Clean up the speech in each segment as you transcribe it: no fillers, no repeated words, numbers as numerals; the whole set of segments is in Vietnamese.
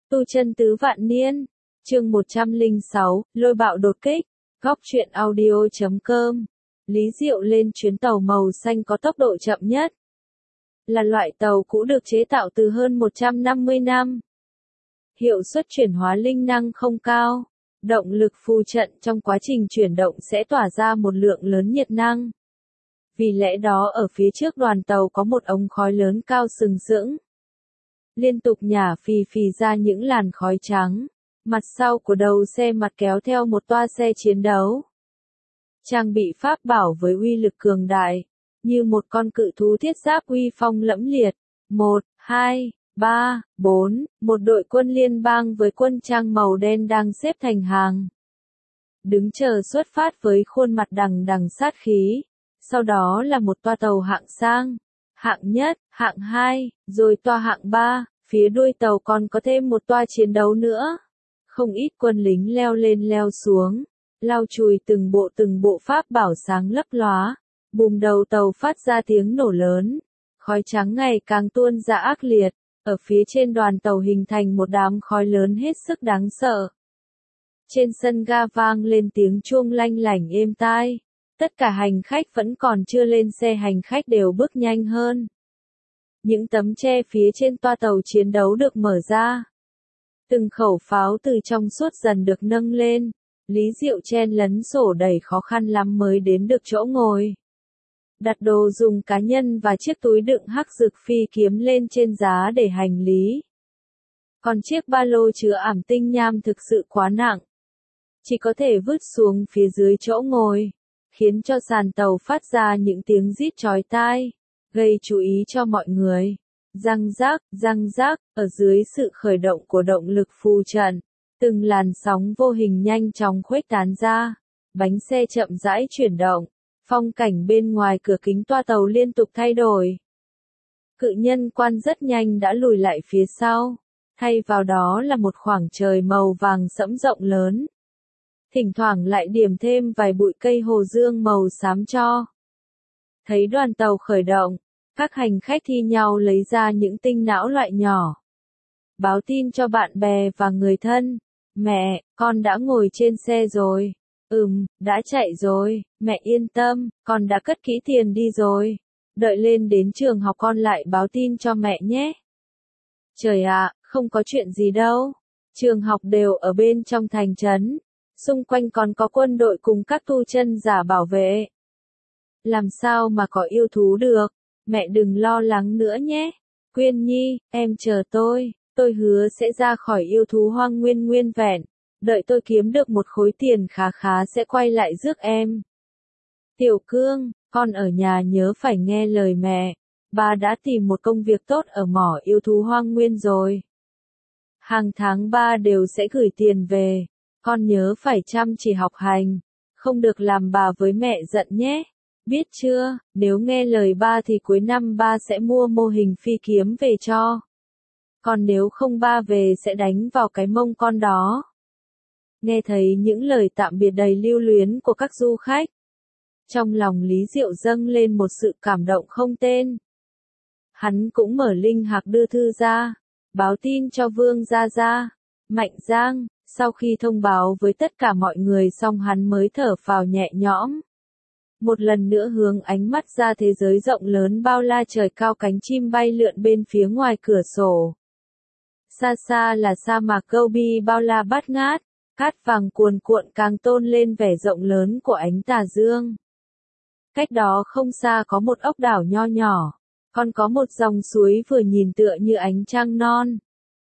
Tu chân tứ vạn niên. Chương 106, lôi bạo đột kích. Góc truyện audio.com. Lý Diệu lên chuyến tàu màu xanh có tốc độ chậm nhất. Là loại tàu cũ được chế tạo từ hơn 150 năm. Hiệu suất chuyển hóa linh năng không cao. Động lực phù trận trong quá trình chuyển động sẽ tỏa ra một lượng lớn nhiệt năng. Vì lẽ đó ở phía trước đoàn tàu có một ống khói lớn cao sừng sững. Liên tục nhả phì phì ra những làn khói trắng. Mặt sau của đầu xe mặt kéo theo một toa xe chiến đấu. Trang bị pháp bảo với uy lực cường đại, như một con cự thú thiết giáp uy phong lẫm liệt. 1, 2, 3, 4, một đội quân liên bang với quân trang màu đen đang xếp thành hàng. Đứng chờ xuất phát với khuôn mặt đằng đằng sát khí. Sau đó là một toa tàu hạng sang, hạng nhất, hạng 2, rồi toa hạng 3, phía đuôi tàu còn có thêm một toa chiến đấu nữa. Không ít quân lính leo lên leo xuống, lau chùi từng bộ pháp bảo sáng lấp lóa. Bùm đầu tàu phát ra tiếng nổ lớn, khói trắng ngày càng tuôn ra ác liệt, ở phía trên đoàn tàu hình thành một đám khói lớn hết sức đáng sợ. Trên sân ga vang lên tiếng chuông lanh lảnh êm tai. Tất cả hành khách vẫn còn chưa lên xe hành khách đều bước nhanh hơn. Những tấm che phía trên toa tàu chiến đấu được mở ra. Từng khẩu pháo từ trong suốt dần được nâng lên. Lý Diệu chen lấn sổ đẩy khó khăn lắm mới đến được chỗ ngồi. Đặt đồ dùng cá nhân và chiếc túi đựng hắc dược phi kiếm lên trên giá để hành lý. Còn chiếc ba lô chứa ảm tinh nham thực sự quá nặng. Chỉ có thể vứt xuống phía dưới chỗ ngồi, khiến cho sàn tàu phát ra những tiếng rít chói tai, gây chú ý cho mọi người. Răng rác, ở dưới sự khởi động của động lực phù trận, từng làn sóng vô hình nhanh chóng khuếch tán ra, bánh xe chậm rãi chuyển động, phong cảnh bên ngoài cửa kính toa tàu liên tục thay đổi. Cự nhân quan rất nhanh đã lùi lại phía sau, thay vào đó là một khoảng trời màu vàng sẫm rộng lớn. Thỉnh thoảng lại điểm thêm vài bụi cây hồ dương màu xám cho. Thấy đoàn tàu khởi động, các hành khách thi nhau lấy ra những tinh não loại nhỏ. Báo tin cho bạn bè và người thân. Mẹ, con đã ngồi trên xe rồi. Đã chạy rồi, mẹ yên tâm, con đã cất kỹ tiền đi rồi. Đợi lên đến trường học con lại báo tin cho mẹ nhé. Trời ạ, không có chuyện gì đâu. Trường học đều ở bên trong thành trấn. Xung quanh còn có quân đội cùng các tu chân giả bảo vệ. Làm sao mà có yêu thú được, mẹ đừng lo lắng nữa nhé. Quyên Nhi, em chờ tôi hứa sẽ ra khỏi yêu thú hoang nguyên nguyên vẹn. Đợi tôi kiếm được một khối tiền khá khá sẽ quay lại rước em. Tiểu Cương, con ở nhà nhớ phải nghe lời mẹ. Ba đã tìm một công việc tốt ở mỏ yêu thú hoang nguyên rồi. Hàng tháng ba đều sẽ gửi tiền về. Con nhớ phải chăm chỉ học hành, không được làm bà với mẹ giận nhé. Biết chưa, nếu nghe lời ba thì cuối năm ba sẽ mua mô hình phi kiếm về cho. Còn nếu không ba về sẽ đánh vào cái mông con đó. Nghe thấy những lời tạm biệt đầy lưu luyến của các du khách. Trong lòng Lý Diệu dâng lên một sự cảm động không tên. Hắn cũng mở linh hạc đưa thư ra, báo tin cho Vương Gia Gia, Mạnh Giang. Sau khi thông báo với tất cả mọi người xong hắn mới thở phào nhẹ nhõm. Một lần nữa hướng ánh mắt ra thế giới rộng lớn bao la trời cao, cánh chim bay lượn bên phía ngoài cửa sổ. Xa xa là sa mạc Gobi bao la bát ngát, cát vàng cuồn cuộn càng tôn lên vẻ rộng lớn của ánh tà dương. Cách đó không xa có một ốc đảo nho nhỏ, còn có một dòng suối vừa nhìn tựa như ánh trăng non.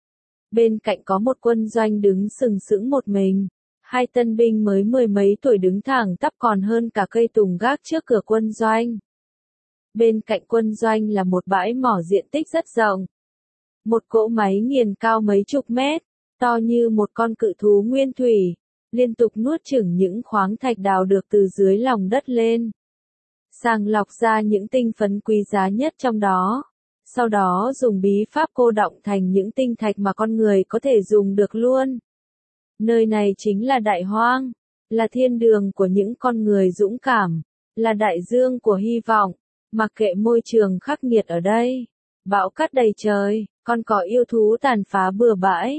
Bên cạnh có một quân doanh đứng sừng sững một mình. Hai tân binh mới mười mấy tuổi đứng thẳng tắp còn hơn cả cây tùng gác trước cửa quân doanh. Bên cạnh quân doanh là một bãi mỏ diện tích rất rộng. Một cỗ máy nghiền cao mấy chục mét, to như một con cự thú nguyên thủy, liên tục nuốt chửng những khoáng thạch đào được từ dưới lòng đất lên. Sàng lọc ra những tinh phấn quý giá nhất trong đó. Sau đó dùng bí pháp cô đọng thành những tinh thạch mà con người có thể dùng được luôn. Nơi này chính là Đại Hoang, là thiên đường của những con người dũng cảm, là đại dương của hy vọng. Mặc kệ môi trường khắc nghiệt ở đây, bão cát đầy trời, còn có yêu thú tàn phá bừa bãi.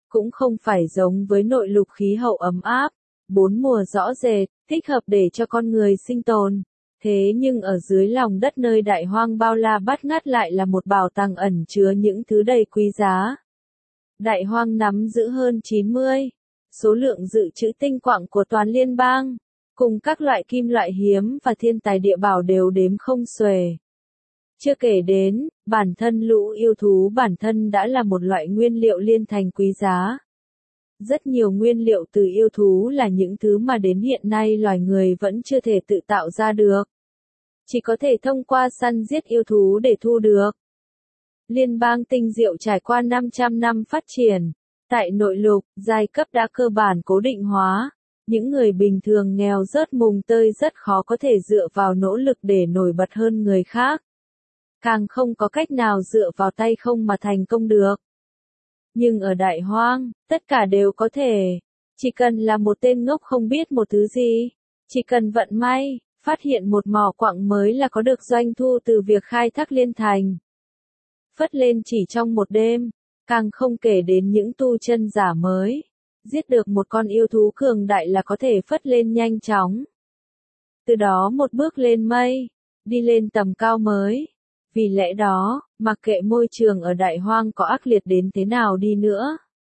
cũng không phải giống với nội lục khí hậu ấm áp, bốn mùa rõ rệt, thích hợp để cho con người sinh tồn. Thế nhưng ở dưới lòng đất nơi đại hoang bao la bát ngát lại là một bảo tàng ẩn chứa những thứ đầy quý giá. Đại hoang nắm giữ hơn 90 số lượng dự trữ tinh quặng của toàn liên bang, cùng các loại kim loại hiếm và thiên tài địa bảo đều đếm không xuể. Chưa kể đến, bản thân lũ yêu thú bản thân đã là một loại nguyên liệu liên thành quý giá. Rất nhiều nguyên liệu từ yêu thú là những thứ mà đến hiện nay loài người vẫn chưa thể tự tạo ra được. Chỉ có thể thông qua săn giết yêu thú để thu được. Liên bang tinh diệu trải qua 500 năm phát triển. Tại nội lục, giai cấp đã cơ bản cố định hóa. Những người bình thường nghèo rớt mùng tơi rất khó có thể dựa vào nỗ lực để nổi bật hơn người khác. Càng không có cách nào dựa vào tay không mà thành công được. Nhưng ở đại hoang, tất cả đều có thể. Chỉ cần là một tên ngốc không biết một thứ gì. Chỉ cần vận may, phát hiện một mỏ quặng mới là có được doanh thu từ việc khai thác liên thành. Phất lên chỉ trong một đêm, càng không kể đến những tu chân giả mới. Giết được một con yêu thú cường đại là có thể phất lên nhanh chóng. Từ đó một bước lên mây, đi lên tầm cao mới. Vì lẽ đó, mặc kệ môi trường ở đại hoang có ác liệt đến thế nào đi nữa.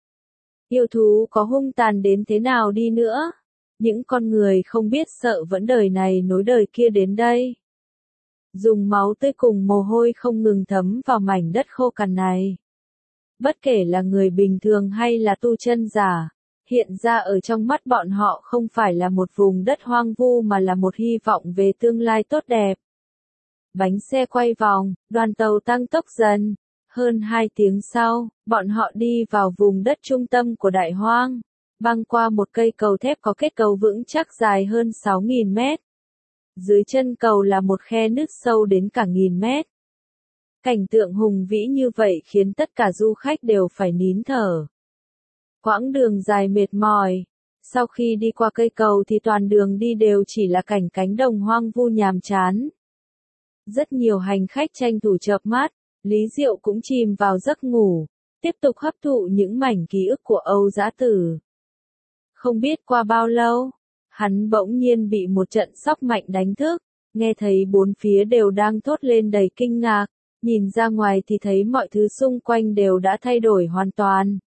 Yêu thú có hung tàn đến thế nào đi nữa. Những con người không biết sợ vẫn đời này nối đời kia đến đây. Dùng máu tươi cùng mồ hôi không ngừng thấm vào mảnh đất khô cằn này. Bất kể là người bình thường hay là tu chân giả, hiện ra ở trong mắt bọn họ không phải là một vùng đất hoang vu mà là một hy vọng về tương lai tốt đẹp. Bánh xe quay vòng, đoàn tàu tăng tốc dần. Hơn 2 tiếng sau, bọn họ đi vào vùng đất trung tâm của đại hoang, băng qua một cây cầu thép có kết cấu vững chắc dài hơn 6.000 mét. Dưới chân cầu là một khe nước sâu đến cả 1.000 mét. Cảnh tượng hùng vĩ như vậy khiến tất cả du khách đều phải nín thở. Quãng đường dài mệt mỏi. Sau khi đi qua cây cầu thì toàn đường đi đều chỉ là cảnh cánh đồng hoang vu nhàm chán. Rất nhiều hành khách tranh thủ chợp mắt, Lý Diệu cũng chìm vào giấc ngủ, tiếp tục hấp thụ những mảnh ký ức của Âu Dã Tử. Không biết qua bao lâu, hắn bỗng nhiên bị một trận sốc mạnh đánh thức, nghe thấy bốn phía đều đang thốt lên đầy kinh ngạc, nhìn ra ngoài thì thấy mọi thứ xung quanh đều đã thay đổi hoàn toàn.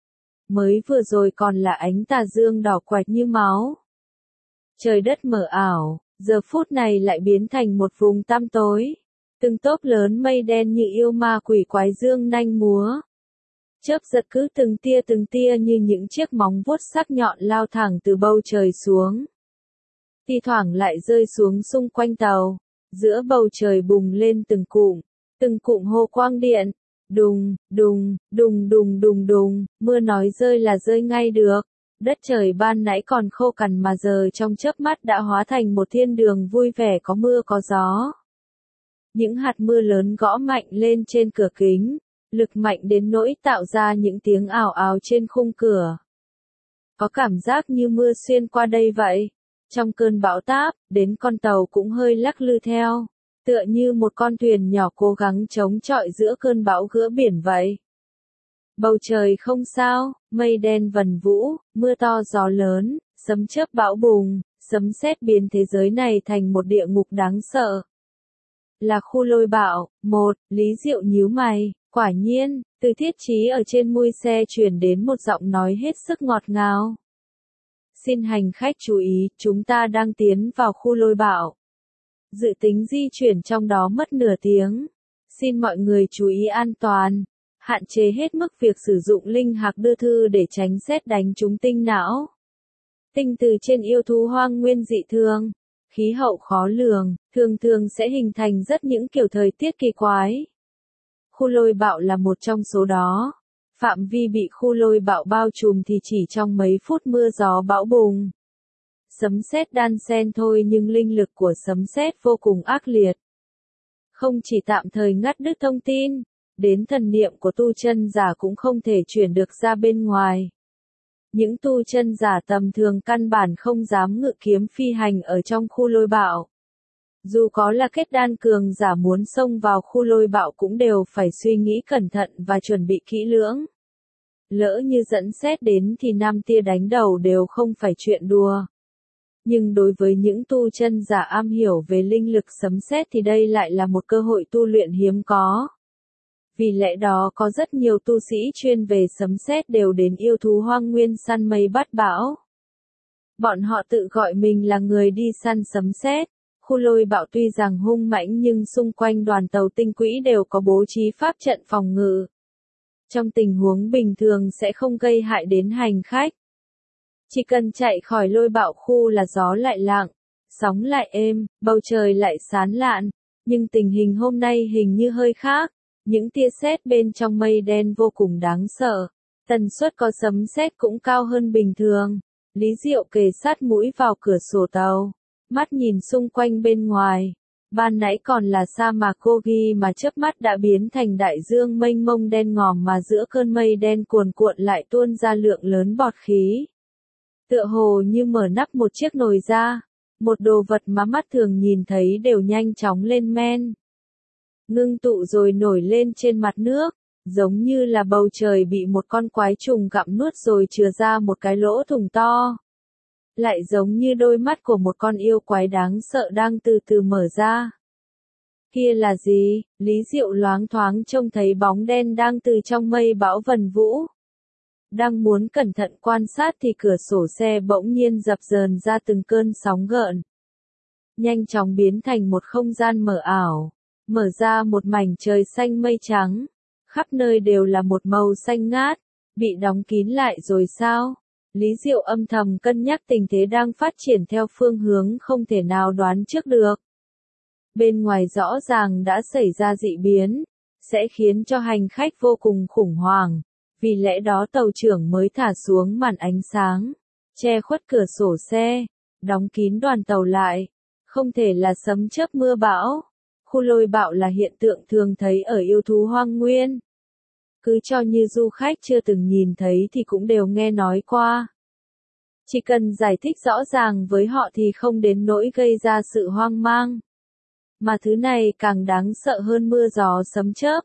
Mới vừa rồi còn là ánh tà dương đỏ quạch như máu. Trời đất mờ ảo, giờ phút này lại biến thành một vùng tăm tối. Từng tốp lớn mây đen như yêu ma quỷ quái dương nanh múa. Chớp giật cứ từng tia như những chiếc móng vuốt sắc nhọn lao thẳng từ bầu trời xuống. Thi thoảng lại rơi xuống xung quanh tàu. Giữa bầu trời bùng lên từng cụm hồ quang điện. Đùng, đùng, đùng đùng đùng đùng, mưa nói rơi là rơi ngay được. Đất trời ban nãy còn khô cằn mà giờ trong chớp mắt đã hóa thành một thiên đường vui vẻ có mưa có gió. Những hạt mưa lớn gõ mạnh lên trên cửa kính, lực mạnh đến nỗi tạo ra những tiếng ào ào trên khung cửa. Có cảm giác như mưa xuyên qua đây vậy. Trong cơn bão táp, đến con tàu cũng hơi lắc lư theo, tựa như một con thuyền nhỏ cố gắng chống chọi giữa cơn bão gữa biển vậy. Bầu trời không sao, mây đen vần vũ, mưa to gió lớn, sấm chớp bão bùng, sấm sét biến thế giới này thành một địa ngục đáng sợ. Là khu lôi bạo, Lý Diệu nhíu mày, quả nhiên, từ thiết trí ở trên mui xe truyền đến một giọng nói hết sức ngọt ngào. Xin hành khách chú ý, chúng ta đang tiến vào khu lôi bạo. Dự tính di chuyển trong đó mất nửa tiếng. Xin mọi người chú ý an toàn. Hạn chế hết mức việc sử dụng linh hạc đưa thư để tránh sét đánh trúng tinh não. Tinh từ trên yêu thú hoang nguyên dị thường. Khí hậu khó lường, thường sẽ hình thành rất những kiểu thời tiết kỳ quái. Khu lôi bạo là một trong số đó. Phạm vi bị khu lôi bạo bao trùm thì chỉ trong mấy phút mưa gió bão bùng. Sấm sét đan xen thôi nhưng linh lực của sấm sét vô cùng ác liệt. Không chỉ tạm thời ngắt đứt thông tin, đến thần niệm của tu chân giả cũng không thể chuyển được ra bên ngoài. Những tu chân giả tầm thường căn bản không dám ngự kiếm phi hành ở trong khu lôi bạo. Dù có là kết đan cường giả muốn xông vào khu lôi bạo cũng đều phải suy nghĩ cẩn thận và chuẩn bị kỹ lưỡng. Lỡ như dẫn sét đến thì nam tia đánh đầu đều không phải chuyện đùa. Nhưng đối với những tu chân giả am hiểu về linh lực sấm sét thì đây lại là một cơ hội tu luyện hiếm có. Vì lẽ đó có rất nhiều tu sĩ chuyên về sấm sét đều đến yêu thú hoang nguyên săn mây bắt bão. Bọn họ tự gọi mình là người đi săn sấm sét. Khu Lôi Bạo tuy rằng hung mãnh nhưng xung quanh đoàn tàu tinh quỹ đều có bố trí pháp trận phòng ngự. Trong tình huống bình thường sẽ không gây hại đến hành khách. Chỉ cần chạy khỏi Lôi Bạo khu là gió lại lặng, sóng lại êm, bầu trời lại sáng lạn. Nhưng tình hình hôm nay hình như hơi khác. Những tia sét bên trong mây đen vô cùng đáng sợ. Tần suất có sấm sét cũng cao hơn bình thường. Lý Diệu kề sát mũi vào cửa sổ tàu. Mắt nhìn xung quanh bên ngoài. Ban nãy còn là sa mạc Gobi mà chớp mắt đã biến thành đại dương mênh mông đen ngòm mà giữa cơn mây đen cuồn cuộn lại tuôn ra lượng lớn bọt khí. Tựa hồ như mở nắp một chiếc nồi ra. Một đồ vật mà mắt thường nhìn thấy đều nhanh chóng lên men. Ngưng tụ rồi nổi lên trên mặt nước, giống như là bầu trời bị một con quái trùng gặm nuốt rồi chừa ra một cái lỗ thủng to. Lại giống như đôi mắt của một con yêu quái đáng sợ đang từ từ mở ra. Kia là gì? Lý Diệu loáng thoáng trông thấy bóng đen đang từ trong mây bão vần vũ. Đang muốn cẩn thận quan sát thì cửa sổ xe bỗng nhiên dập dờn ra từng cơn sóng gợn. Nhanh chóng biến thành một không gian mờ ảo. Mở ra một mảnh trời xanh mây trắng. Khắp nơi đều là một màu xanh ngát. Bị đóng kín lại rồi sao? Lý Diệu âm thầm cân nhắc tình thế đang phát triển theo phương hướng không thể nào đoán trước được. Bên ngoài rõ ràng đã xảy ra dị biến, sẽ khiến cho hành khách vô cùng khủng hoảng. Vì lẽ đó tàu trưởng mới thả xuống màn ánh sáng, che khuất cửa sổ xe, đóng kín đoàn tàu lại. Không thể là sấm chớp mưa bão. Khu Lôi Bạo là hiện tượng thường thấy ở yêu thú hoang nguyên. Cứ cho như du khách chưa từng nhìn thấy thì cũng đều nghe nói qua. Chỉ cần giải thích rõ ràng với họ thì không đến nỗi gây ra sự hoang mang. Mà thứ này càng đáng sợ hơn mưa gió sấm chớp.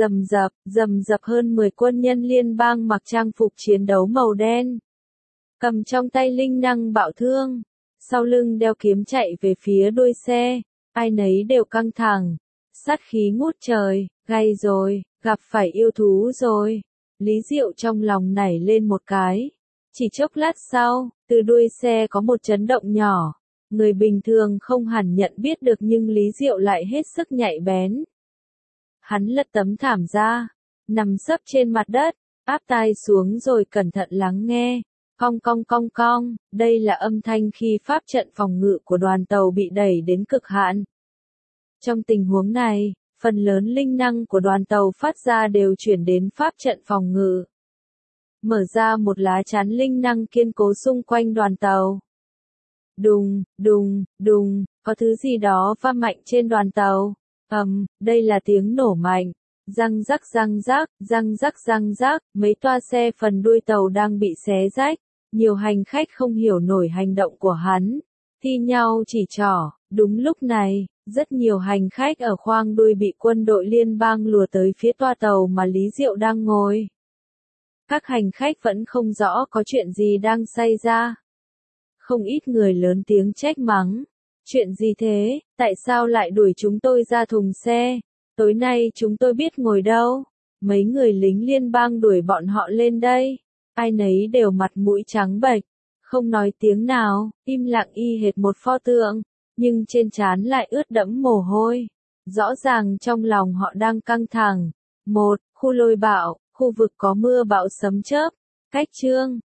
Rầm rập hơn 10 quân nhân liên bang mặc trang phục chiến đấu màu đen. Cầm trong tay linh năng bạo thương. Sau lưng đeo kiếm chạy về phía đuôi xe. Ai nấy đều căng thẳng. Sát khí ngút trời, gay rồi, gặp phải yêu thú rồi. Lý Diệu trong lòng nảy lên một cái. Chỉ chốc lát sau, từ đuôi xe có một chấn động nhỏ. Người bình thường không hẳn nhận biết được nhưng Lý Diệu lại hết sức nhạy bén. Hắn lật tấm thảm ra, nằm sấp trên mặt đất, áp tai xuống rồi cẩn thận lắng nghe. Cong cong cong cong, đây là âm thanh khi pháp trận phòng ngự của đoàn tàu bị đẩy đến cực hạn. Trong tình huống này, phần lớn linh năng của đoàn tàu phát ra đều chuyển đến pháp trận phòng ngự. Mở ra một lá chắn linh năng kiên cố xung quanh đoàn tàu. Đùng, đùng, đùng, có thứ gì đó va mạnh trên đoàn tàu. Đây là tiếng nổ mạnh. Răng rắc răng rắc, răng rắc răng rắc, mấy toa xe phần đuôi tàu đang bị xé rách. Nhiều hành khách không hiểu nổi hành động của hắn. Thi nhau chỉ trỏ, đúng lúc này, rất nhiều hành khách ở khoang đuôi bị quân đội liên bang lùa tới phía toa tàu mà Lý Diệu đang ngồi. Các hành khách vẫn không rõ có chuyện gì đang xảy ra. Không ít người lớn tiếng trách mắng. Chuyện gì thế, tại sao lại đuổi chúng tôi ra thùng xe? Tối nay chúng tôi biết ngồi đâu. Mấy người lính liên bang đuổi bọn họ lên đây. Ai nấy đều mặt mũi trắng bệch, không nói tiếng nào, im lặng y hệt một pho tượng, nhưng trên trán lại ướt đẫm mồ hôi. Rõ ràng trong lòng họ đang căng thẳng. Khu Lôi Bạo, khu vực có mưa bão sấm chớp. Cách chương